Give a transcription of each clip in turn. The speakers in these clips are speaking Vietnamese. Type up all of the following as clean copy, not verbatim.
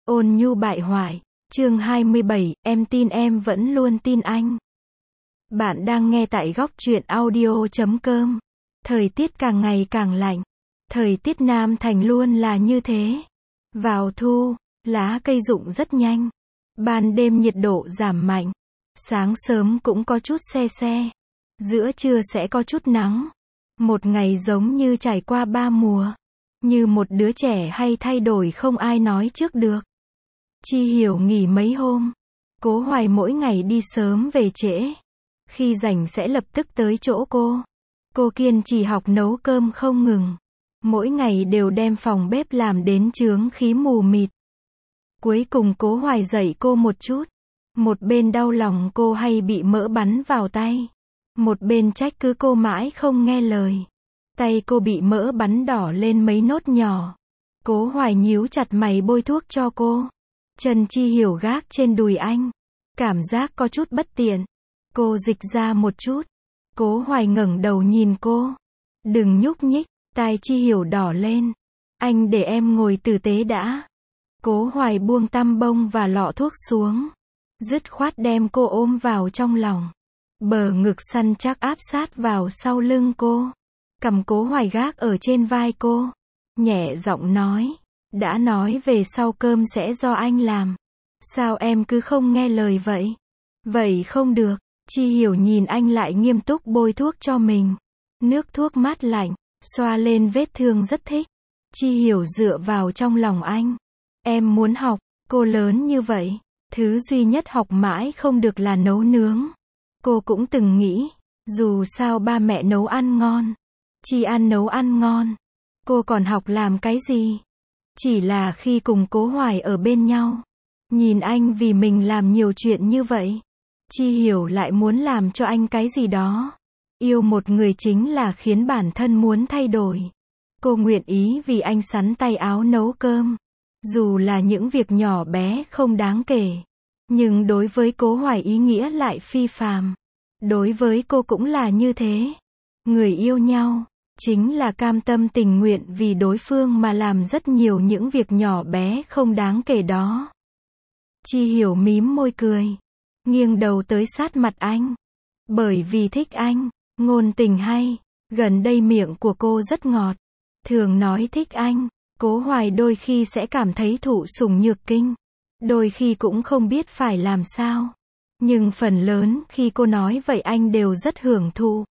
Ôn nhu bại hoại. Chương 27, em tin em vẫn luôn tin anh. Bạn đang nghe tại góc truyện audio.com. Thời tiết càng ngày càng lạnh. Thời tiết Nam Thành luôn là như thế. Vào thu, lá cây rụng rất nhanh. Ban đêm nhiệt độ giảm mạnh. Sáng sớm cũng có chút se se. Giữa trưa sẽ có chút nắng. Một ngày giống như trải qua 3 mùa. Như một đứa trẻ hay thay đổi không ai nói trước được. Chi Hiểu nghỉ mấy hôm. Cố Hoài mỗi ngày đi sớm về trễ. Khi rảnh sẽ lập tức tới chỗ cô. Cô kiên trì học nấu cơm không ngừng. Mỗi ngày đều đem phòng bếp làm đến chướng khí mù mịt. Cuối cùng Cố Hoài dạy cô một chút. Một bên đau lòng cô hay bị mỡ bắn vào tay. Một bên trách cứ cô mãi không nghe lời. Tay cô bị mỡ bắn đỏ lên mấy nốt nhỏ. Cố Hoài nhíu chặt mày bôi thuốc cho cô. Chân Chi Hiểu gác trên đùi anh. Cảm giác có chút bất tiện. Cô dịch ra một chút. Cố Hoài ngẩng đầu nhìn cô. Đừng nhúc nhích. Tai Chi Hiểu đỏ lên. Anh để em ngồi tử tế đã. Cố Hoài buông tăm bông và lọ thuốc xuống. Dứt khoát đem cô ôm vào trong lòng. Bờ ngực săn chắc áp sát vào sau lưng cô. Cầm Cố Hoài gác ở trên vai cô. Nhẹ giọng nói. Đã nói về sau cơm sẽ do anh làm. Sao em cứ không nghe lời vậy? Vậy không được. Chi Hiểu nhìn anh lại nghiêm túc bôi thuốc cho mình. Nước thuốc mát lạnh, xoa lên vết thương rất thích. Chi Hiểu dựa vào trong lòng anh. Em muốn học, cô lớn như vậy. Thứ duy nhất học mãi không được là nấu nướng. Cô cũng từng nghĩ, dù sao ba mẹ nấu ăn ngon. Chi ăn nấu ăn ngon. Cô còn học làm cái gì? Chỉ là khi cùng Cố Hoài ở bên nhau. Nhìn anh vì mình làm nhiều chuyện như vậy. Chi Hiểu lại muốn làm cho anh cái gì đó. Yêu một người chính là khiến bản thân muốn thay đổi. Cô nguyện ý vì anh sắn tay áo nấu cơm. Dù là những việc nhỏ bé không đáng kể. Nhưng đối với Cố Hoài ý nghĩa lại phi phàm. Đối với cô cũng là như thế. Người yêu nhau chính là cam tâm tình nguyện vì đối phương mà làm rất nhiều những việc nhỏ bé không đáng kể đó. Chi Hiểu mím môi cười. Nghiêng đầu tới sát mặt anh. Bởi vì thích anh. Ngôn tình hay. Gần đây miệng của cô rất ngọt. Thường nói thích anh. Cố Hoài đôi khi sẽ cảm thấy thụ sủng nhược kinh. Đôi khi cũng không biết phải làm sao. Nhưng phần lớn khi cô nói vậy anh đều rất hưởng thụ.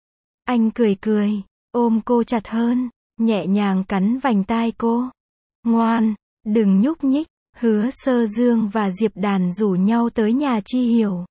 Anh cười cười. Ôm cô chặt hơn. Nhẹ nhàng cắn vành tai cô. Ngoan. Đừng nhúc nhích. Hứa Sơ Dương và Diệp Đàn rủ nhau tới nhà Chi Hiểu.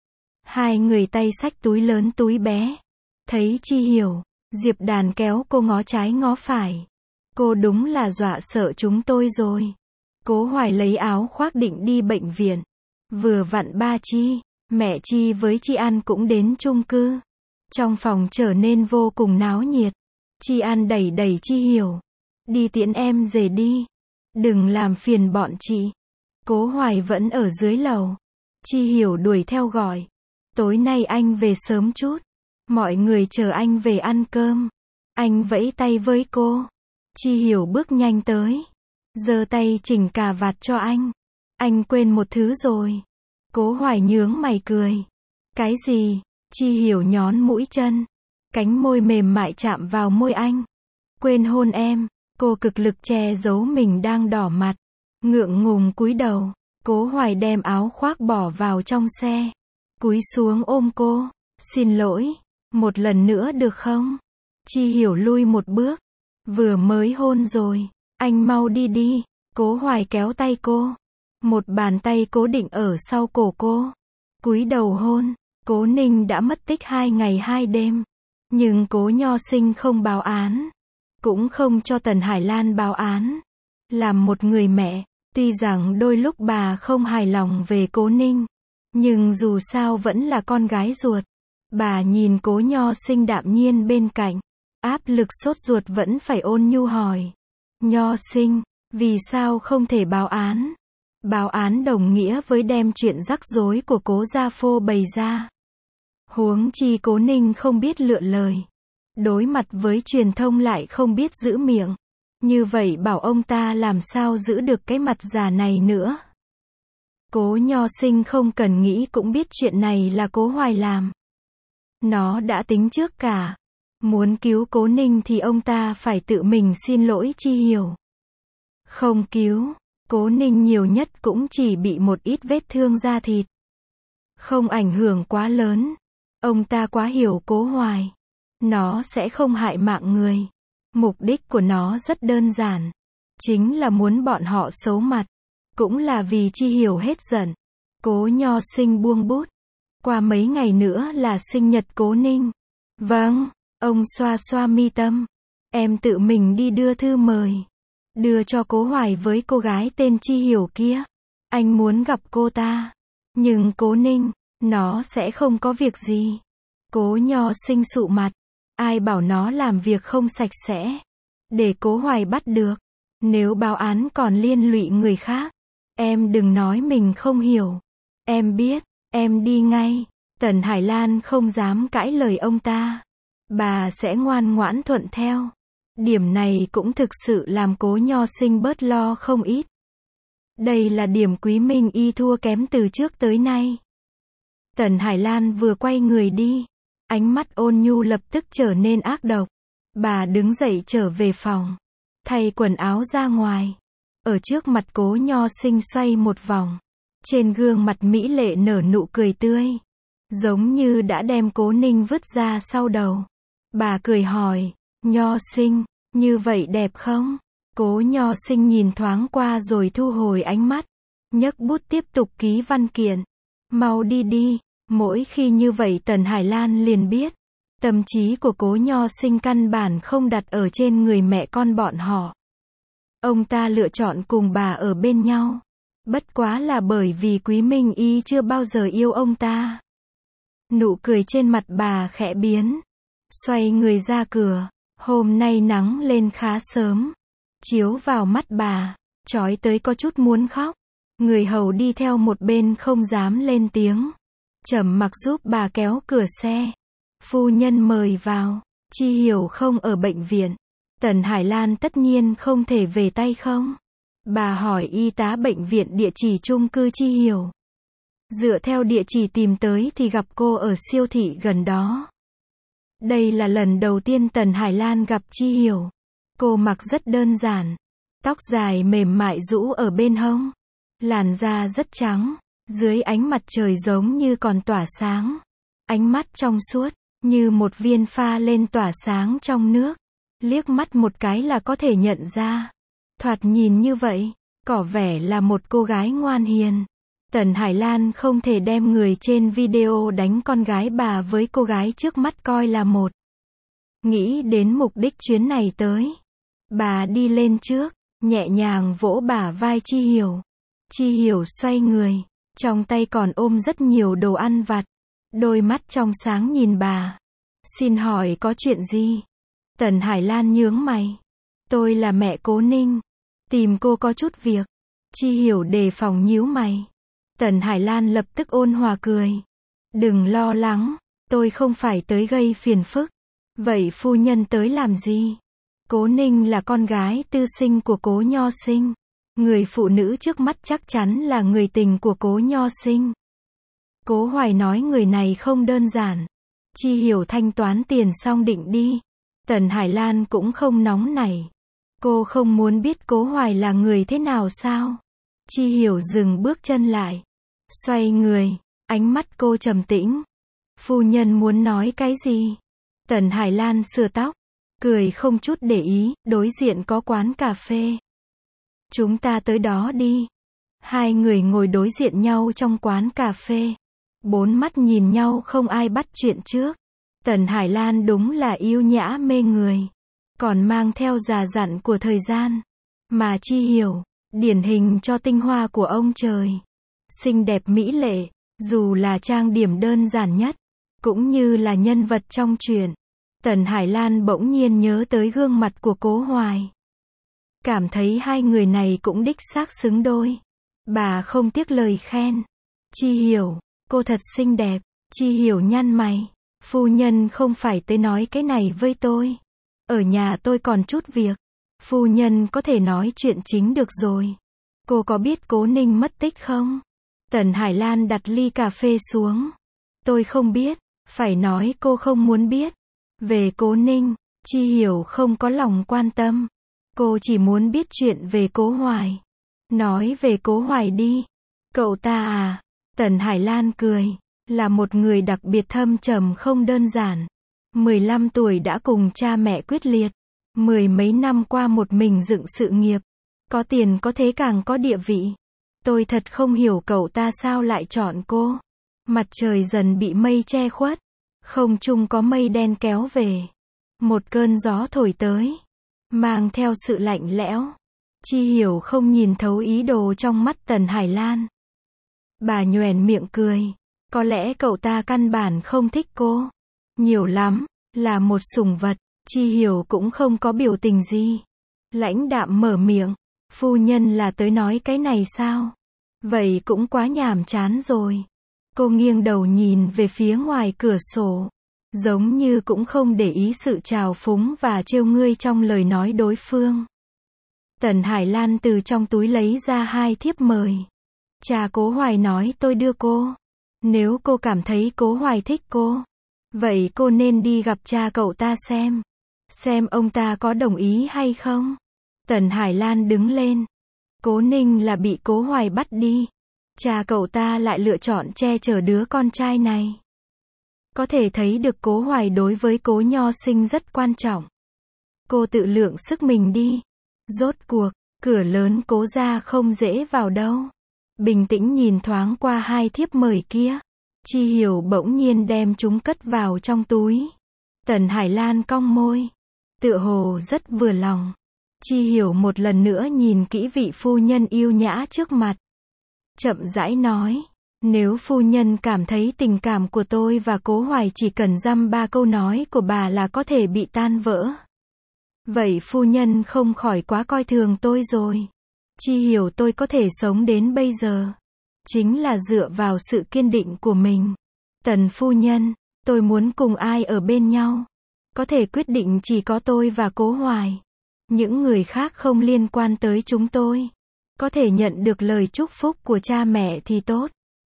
Hai người tay xách túi lớn túi bé. Thấy Chi Hiểu, Diệp Đàn kéo cô ngó trái ngó phải. Cô đúng là dọa sợ chúng tôi rồi. Cố Hoài lấy áo khoác định đi bệnh viện. Vừa vặn ba Chi, mẹ Chi với Chi An cũng đến chung cư. Trong phòng trở nên vô cùng náo nhiệt. Chi An đẩy đẩy Chi Hiểu. Đi tiễn em về đi. Đừng làm phiền bọn chị. Cố Hoài vẫn ở dưới lầu. Chi Hiểu đuổi theo gọi. Tối nay anh về sớm chút. Mọi người chờ anh về ăn cơm. Anh vẫy tay với cô. Chi Hiểu bước nhanh tới. Giơ tay chỉnh cà vạt cho anh. Anh quên một thứ rồi. Cố Hoài nhướng mày cười. Cái gì? Chi Hiểu nhón mũi chân. Cánh môi mềm mại chạm vào môi anh. Quên hôn em. Cô cực lực che giấu mình đang đỏ mặt. Ngượng ngùng cúi đầu. Cố Hoài đem áo khoác bỏ vào trong xe. Cúi xuống ôm cô. Xin lỗi. Một lần nữa được không? Chi Hiểu lui một bước. Vừa mới hôn rồi. Anh mau đi đi. Cố Hoài kéo tay cô. Một bàn tay cố định ở sau cổ cô. Cúi đầu hôn. Cố Ninh đã mất tích 2 ngày 2 đêm. Nhưng Cố Nho Sinh không báo án. Cũng không cho Tần Hải Lan báo án. Làm một người mẹ, tuy rằng đôi lúc bà không hài lòng về Cố Ninh. Nhưng dù sao vẫn là con gái ruột. Bà nhìn Cố Nho Sinh đạm nhiên bên cạnh. Áp lực sốt ruột vẫn phải ôn nhu hỏi. Nho Sinh, vì sao không thể báo án? Báo án đồng nghĩa với đem chuyện rắc rối của Cố gia phô bày ra. Huống chi Cố Ninh không biết lựa lời. Đối mặt với truyền thông lại không biết giữ miệng. Như vậy bảo ông ta làm sao giữ được cái mặt già này nữa. Cố Nho Sinh không cần nghĩ cũng biết chuyện này là Cố Hoài làm. Nó đã tính trước cả. Muốn cứu Cố Ninh thì ông ta phải tự mình xin lỗi Chi Hiểu. Không cứu, Cố Ninh nhiều nhất cũng chỉ bị một ít vết thương da thịt. Không ảnh hưởng quá lớn. Ông ta quá hiểu Cố Hoài. Nó sẽ không hại mạng người. Mục đích của nó rất đơn giản. Chính là muốn bọn họ xấu mặt. Cũng là vì Chi Hiểu hết giận. Cố Nho Sinh buông bút. Qua mấy ngày nữa là sinh nhật Cố Ninh. Vâng, ông xoa xoa mi tâm. Em tự mình đi đưa thư mời. Đưa cho Cố Hoài với cô gái tên Chi Hiểu kia. Anh muốn gặp cô ta. Nhưng Cố Ninh, nó sẽ không có việc gì. Cố Nho Sinh sụ mặt. Ai bảo nó làm việc không sạch sẽ. Để Cố Hoài bắt được. Nếu báo án còn liên lụy người khác. Em đừng nói mình không hiểu. Em biết, em đi ngay. Tần Hải Lan không dám cãi lời ông ta. Bà sẽ ngoan ngoãn thuận theo. Điểm này cũng thực sự làm Cố Nho Sinh bớt lo không ít. Đây là điểm Quý Minh Y thua kém từ trước tới nay. Tần Hải Lan vừa quay người đi. Ánh mắt ôn nhu lập tức trở nên ác độc. Bà đứng dậy trở về phòng. Thay quần áo ra ngoài. Ở trước mặt Cố Nho Sinh xoay một vòng. Trên gương mặt mỹ lệ nở nụ cười tươi. Giống như đã đem Cố Ninh vứt ra sau đầu. Bà cười hỏi, Nho Sinh, như vậy đẹp không? Cố Nho Sinh nhìn thoáng qua rồi thu hồi ánh mắt. Nhấc bút tiếp tục ký văn kiện. Mau đi đi. Mỗi khi như vậy Tần Hải Lan liền biết. Tâm trí của Cố Nho Sinh căn bản không đặt ở trên người mẹ con bọn họ. Ông ta lựa chọn cùng bà ở bên nhau. Bất quá là bởi vì Quý Minh Y chưa bao giờ yêu ông ta. Nụ cười trên mặt bà khẽ biến. Xoay người ra cửa. Hôm nay nắng lên khá sớm. Chiếu vào mắt bà. Chói tới có chút muốn khóc. Người hầu đi theo một bên không dám lên tiếng. Trầm mặc giúp bà kéo cửa xe. Phu nhân mời vào. Chi Hiểu không ở bệnh viện. Tần Hải Lan tất nhiên không thể về tay không. Bà hỏi y tá bệnh viện địa chỉ chung cư Chi Hiểu. Dựa theo địa chỉ tìm tới thì gặp cô ở siêu thị gần đó. Đây là lần đầu tiên Tần Hải Lan gặp Chi Hiểu. Cô mặc rất đơn giản. Tóc dài mềm mại rũ ở bên hông. Làn da rất trắng. Dưới ánh mặt trời giống như còn tỏa sáng. Ánh mắt trong suốt, như một viên pha lên tỏa sáng trong nước. Liếc mắt một cái là có thể nhận ra. Thoạt nhìn như vậy, có vẻ là một cô gái ngoan hiền. Tần Hải Lan không thể đem người trên video đánh con gái bà với cô gái trước mắt coi là một. Nghĩ đến mục đích chuyến này tới. Bà đi lên trước, nhẹ nhàng vỗ bả vai Chi Hiểu. Chi Hiểu xoay người. Trong tay còn ôm rất nhiều đồ ăn vặt. Đôi mắt trong sáng nhìn bà. Xin hỏi có chuyện gì? Tần Hải Lan nhướng mày. Tôi là mẹ Cố Ninh. Tìm cô có chút việc. Chi Hiểu đề phòng nhíu mày. Tần Hải Lan lập tức ôn hòa cười. Đừng lo lắng. Tôi không phải tới gây phiền phức. Vậy phu nhân tới làm gì? Cố Ninh là con gái tư sinh của Cố Nho Sinh. Người phụ nữ trước mắt chắc chắn là người tình của Cố Nho Sinh. Cố Hoài nói người này không đơn giản. Chi Hiểu thanh toán tiền xong định đi. Tần Hải Lan cũng không nóng nảy. Cô không muốn biết Cố Hoài là người thế nào sao? Chi Hiểu dừng bước chân lại. Xoay người. Ánh mắt cô trầm tĩnh. Phu nhân muốn nói cái gì? Tần Hải Lan sửa tóc. Cười không chút để ý. Đối diện có quán cà phê. Chúng ta tới đó đi. Hai người ngồi đối diện nhau trong quán cà phê. Bốn mắt nhìn nhau không ai bắt chuyện trước. Tần Hải Lan đúng là yêu nhã mê người. Còn mang theo già dặn của thời gian. Mà Chi Hiểu, điển hình cho tinh hoa của ông trời. Xinh đẹp mỹ lệ, dù là trang điểm đơn giản nhất. Cũng như là nhân vật trong truyện. Tần Hải Lan bỗng nhiên nhớ tới gương mặt của Cố Hoài. Cảm thấy hai người này cũng đích xác xứng đôi. Bà không tiếc lời khen. Chi Hiểu, cô thật xinh đẹp. Chi Hiểu nhăn mày. Phu nhân không phải tới nói cái này với tôi. Ở nhà tôi còn chút việc. Phu nhân có thể nói chuyện chính được rồi. Cô có biết Cố Ninh mất tích không? Tần Hải Lan đặt ly cà phê xuống. Tôi không biết, phải nói cô không muốn biết. Về Cố Ninh, Chi Hiểu không có lòng quan tâm. Cô chỉ muốn biết chuyện về Cố Hoài. Nói về Cố Hoài đi. Cậu ta à? Tần Hải Lan cười. Là một người đặc biệt thâm trầm không đơn giản. 15 tuổi đã cùng cha mẹ quyết liệt. Mười mấy năm qua một mình dựng sự nghiệp. Có tiền có thế càng có địa vị. Tôi thật không hiểu cậu ta sao lại chọn cô. Mặt trời dần bị mây che khuất. Không trung có mây đen kéo về. Một cơn gió thổi tới. Mang theo sự lạnh lẽo. Chi Hiểu không nhìn thấu ý đồ trong mắt Tần Hải Lan. Bà nhoẻn miệng cười. Có lẽ cậu ta căn bản không thích cô. Nhiều lắm, là một sủng vật. Chi Hiểu cũng không có biểu tình gì. Lãnh đạm mở miệng. Phu nhân là tới nói cái này sao? Vậy cũng quá nhàm chán rồi. Cô nghiêng đầu nhìn về phía ngoài cửa sổ. Giống như cũng không để ý sự trào phúng và trêu ngươi trong lời nói đối phương. Tần Hải Lan từ trong túi lấy ra 2 thiếp mời. Cha Cố Hoài nói tôi đưa cô. Nếu cô cảm thấy Cố Hoài thích cô, vậy cô nên đi gặp cha cậu ta xem. Xem ông ta có đồng ý hay không. Tần Hải Lan đứng lên. Cố Ninh là bị Cố Hoài bắt đi. Cha cậu ta lại lựa chọn che chở đứa con trai này. Có thể thấy được Cố Hoài đối với Cố Nho Sinh rất quan trọng. Cô tự lượng sức mình đi. Rốt cuộc, cửa lớn Cố gia không dễ vào đâu. Bình tĩnh nhìn thoáng qua 2 thiếp mời kia. Chi Hiểu bỗng nhiên đem chúng cất vào trong túi. Tần Hải Lan cong môi. Tựa hồ rất vừa lòng. Chi Hiểu một lần nữa nhìn kỹ vị phu nhân yêu nhã trước mặt. Chậm rãi nói. Nếu phu nhân cảm thấy tình cảm của tôi và Cố Hoài chỉ cần dăm 3 câu nói của bà là có thể bị tan vỡ. Vậy phu nhân không khỏi quá coi thường tôi rồi. Chi Hiểu tôi có thể sống đến bây giờ. Chính là dựa vào sự kiên định của mình. Tần phu nhân, tôi muốn cùng ai ở bên nhau. Có thể quyết định chỉ có tôi và Cố Hoài. Những người khác không liên quan tới chúng tôi. Có thể nhận được lời chúc phúc của cha mẹ thì tốt.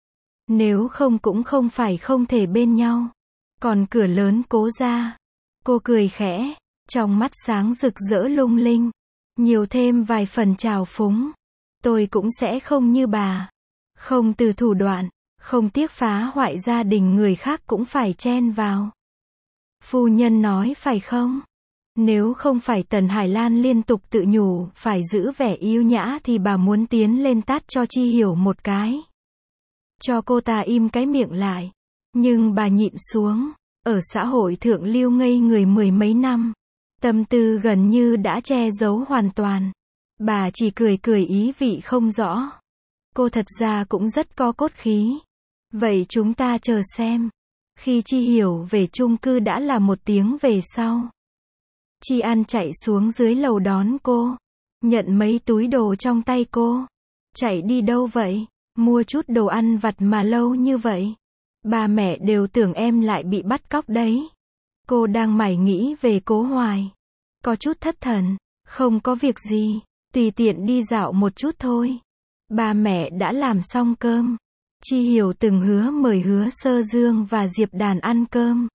Nếu không cũng không phải không thể bên nhau. Còn cửa lớn Cố gia. Cô cười khẽ. Trong mắt sáng rực rỡ lung linh. Nhiều thêm vài phần trào phúng. Tôi cũng sẽ không như bà. Không từ thủ đoạn. Không tiếc phá hoại gia đình người khác cũng phải chen vào. Phu nhân nói phải không? Nếu không phải Tần Hải Lan liên tục tự nhủ phải giữ vẻ yêu nhã thì bà muốn tiến lên tát cho Chi Hiểu một cái. Cho cô ta im cái miệng lại. Nhưng bà nhịn xuống. Ở xã hội thượng lưu ngây người 10 mấy năm. Tâm tư gần như đã che giấu hoàn toàn. Bà chỉ cười cười ý vị không rõ. Cô thật ra cũng rất có cốt khí. Vậy chúng ta chờ xem. Khi Chi Hiểu về chung cư đã là 1 tiếng về sau. Chi An chạy xuống dưới lầu đón cô. Nhận mấy túi đồ trong tay cô. Chạy đi đâu vậy? Mua chút đồ ăn vặt mà lâu như vậy. Ba mẹ đều tưởng em lại bị bắt cóc đấy. Cô đang mải nghĩ về Cố Hoài. Có chút thất thần. Không có việc gì. Tùy tiện đi dạo một chút thôi. Ba mẹ đã làm xong cơm. Chi Hiểu từng hứa mời Hứa Sơ Dương và Diệp Đàn ăn cơm.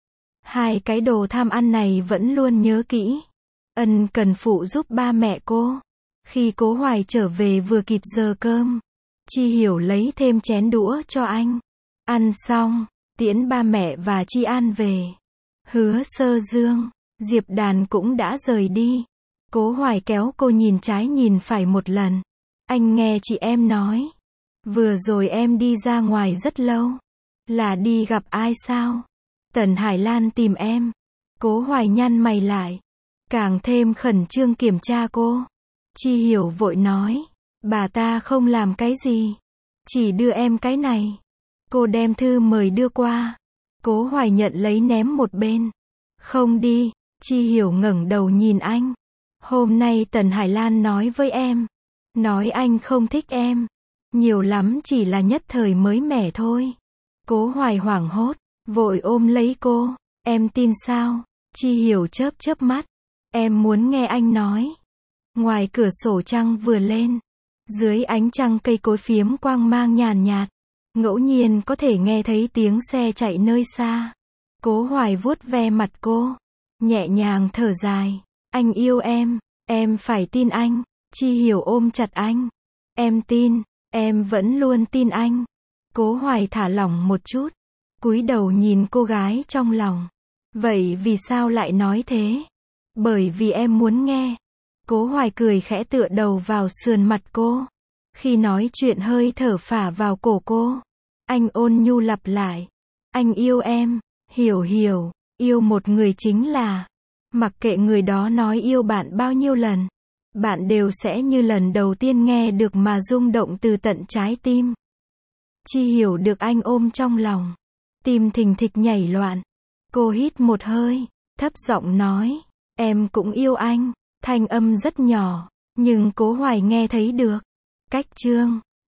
2 cái đồ tham ăn này vẫn luôn nhớ kỹ. Ân cần phụ giúp ba mẹ cô. Khi Cố Hoài trở về vừa kịp giờ cơm. Chi Hiểu lấy thêm chén đũa cho anh. Ăn xong, tiễn ba mẹ và Chi An về. Hứa Sơ Dương, Diệp Đàn cũng đã rời đi. Cố Hoài kéo cô nhìn trái nhìn phải một lần. Anh nghe chị em nói. Vừa rồi em đi ra ngoài rất lâu. Là đi gặp ai sao? Tần Hải Lan tìm em. Cố Hoài nhăn mày lại. Càng thêm khẩn trương kiểm tra cô. Chi Hiểu vội nói. Bà ta không làm cái gì. Chỉ đưa em cái này. Cô đem thư mời đưa qua. Cố Hoài nhận lấy ném một bên. Không đi. Chi Hiểu ngẩng đầu nhìn anh. Hôm nay Tần Hải Lan nói với em. Nói anh không thích em. Nhiều lắm chỉ là nhất thời mới mẻ thôi. Cố Hoài hoảng hốt. Vội ôm lấy cô. Em tin sao? Chi Hiểu chớp chớp mắt. Em muốn nghe anh nói. Ngoài cửa sổ trăng vừa lên. Dưới ánh trăng cây cối phiếm quang mang nhàn nhạt. Ngẫu nhiên có thể nghe thấy tiếng xe chạy nơi xa. Cố Hoài vuốt ve mặt cô. Nhẹ nhàng thở dài. Anh yêu em phải tin anh. Chi Hiểu ôm chặt anh. Em tin, em vẫn luôn tin anh. Cố Hoài thả lỏng một chút. Cúi đầu nhìn cô gái trong lòng. Vậy vì sao lại nói thế? Bởi vì em muốn nghe. Cố Hoài cười khẽ tựa đầu vào sườn mặt cô. Khi nói chuyện hơi thở phả vào cổ cô. Anh ôn nhu lặp lại. Anh yêu em, Hiểu Hiểu, yêu một người chính là. Mặc kệ người đó nói yêu bạn bao nhiêu lần. Bạn đều sẽ như lần đầu tiên nghe được mà rung động từ tận trái tim. Chi Hiểu được anh ôm trong lòng. Tim thình thịch nhảy loạn. Cô hít một hơi, thấp giọng nói. Em cũng yêu anh. Thanh âm rất nhỏ, nhưng Cố Hoài nghe thấy được. Cách chương